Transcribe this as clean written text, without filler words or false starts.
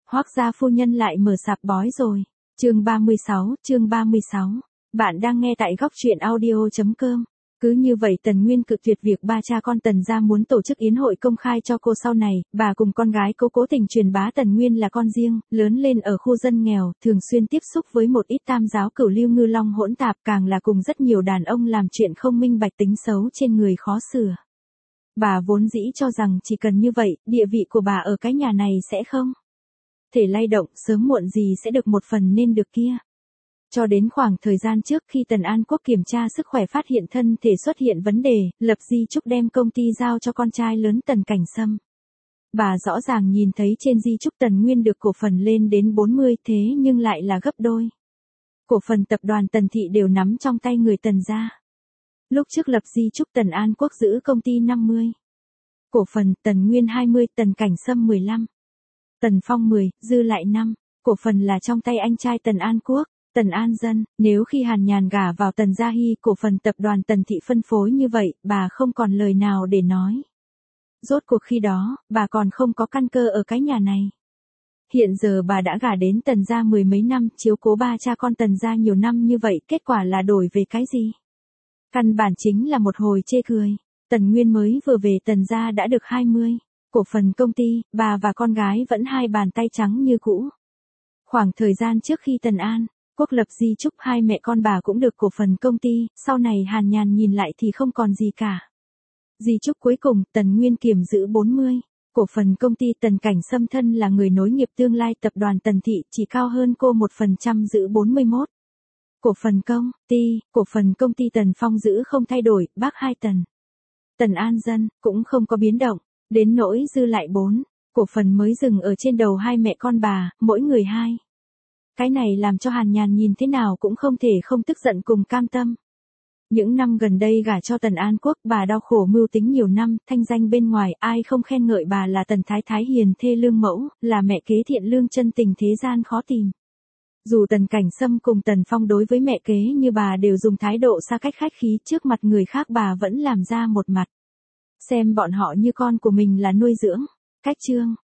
Hoác gia phu nhân lại mở sạp bói rồi. Chương 36. Bạn đang nghe tại góc truyện audio.com. Cứ như vậy Tần Nguyên cự tuyệt việc ba cha con Tần gia muốn tổ chức yến hội công khai cho cô sau này, bà cùng con gái cố tình truyền bá Tần Nguyên là con riêng, lớn lên ở khu dân nghèo, thường xuyên tiếp xúc với một ít tam giáo cửu lưu ngư long hỗn tạp, càng là cùng rất nhiều đàn ông làm chuyện không minh bạch, tính xấu trên người khó sửa. Bà vốn dĩ cho rằng chỉ cần như vậy, địa vị của bà ở cái nhà này sẽ không thể lay động, sớm muộn gì sẽ được một phần nên được kia. Cho đến khoảng thời gian trước khi Tần An Quốc kiểm tra sức khỏe phát hiện thân thể xuất hiện vấn đề, lập di chúc đem công ty giao cho con trai lớn Tần Cảnh Sâm. Bà rõ ràng nhìn thấy trên di chúc Tần Nguyên được cổ phần lên đến 40, thế nhưng lại là gấp đôi. Cổ phần tập đoàn Tần Thị đều nắm trong tay người Tần gia. Lúc trước lập di chúc Tần An Quốc giữ công ty 50. Cổ phần, Tần Nguyên 20, Tần Cảnh Sâm 15. Tần Phong 10, dư lại 5. Cổ phần là trong tay anh trai Tần An Quốc, Tần An Dân. Nếu khi Hàn Nhàn gả vào Tần Gia Hy, cổ phần tập đoàn Tần Thị phân phối như vậy, bà không còn lời nào để nói. Rốt cuộc khi đó, bà còn không có căn cơ ở cái nhà này. Hiện giờ bà đã gả đến Tần Gia 10 mấy năm, chiếu cố ba cha con Tần Gia nhiều năm như vậy, kết quả là đổi về cái gì? Căn bản chính là một hồi chê cười. Tần Nguyên mới vừa về Tần Gia đã được 20. Cổ phần công ty, bà và con gái vẫn hai bàn tay trắng như cũ. Khoảng thời gian trước khi Tần An Quốc lập di chúc, hai mẹ con bà cũng được cổ phần công ty, sau này Hàn Nhàn nhìn lại thì không còn gì cả. Di chúc cuối cùng, Tần Nguyên kiểm giữ 40. Cổ phần công ty Tần Cảnh Sâm thân là người nối nghiệp tương lai tập đoàn Tần Thị, chỉ cao hơn cô 1% giữ 41. Cổ phần công ty Tần Phong giữ không thay đổi, bác 2 Tần. Tần An Dân cũng không có biến động, đến nỗi dư lại 4. Cổ phần mới dừng ở trên đầu hai mẹ con bà, mỗi người 2. Cái này làm cho Hàn Nhàn nhìn thế nào cũng không thể không tức giận cùng cam tâm. Những năm gần đây gả cho Tần An Quốc, bà đau khổ mưu tính nhiều năm, thanh danh bên ngoài ai không khen ngợi bà là Tần Thái Thái hiền thê lương mẫu, là mẹ kế thiện lương chân tình thế gian khó tìm. Dù Tần Cảnh Sâm cùng Tần Phong đối với mẹ kế như bà đều dùng thái độ xa cách khách khí, trước mặt người khác bà vẫn làm ra một mặt xem bọn họ như con của mình là nuôi dưỡng. Cách chương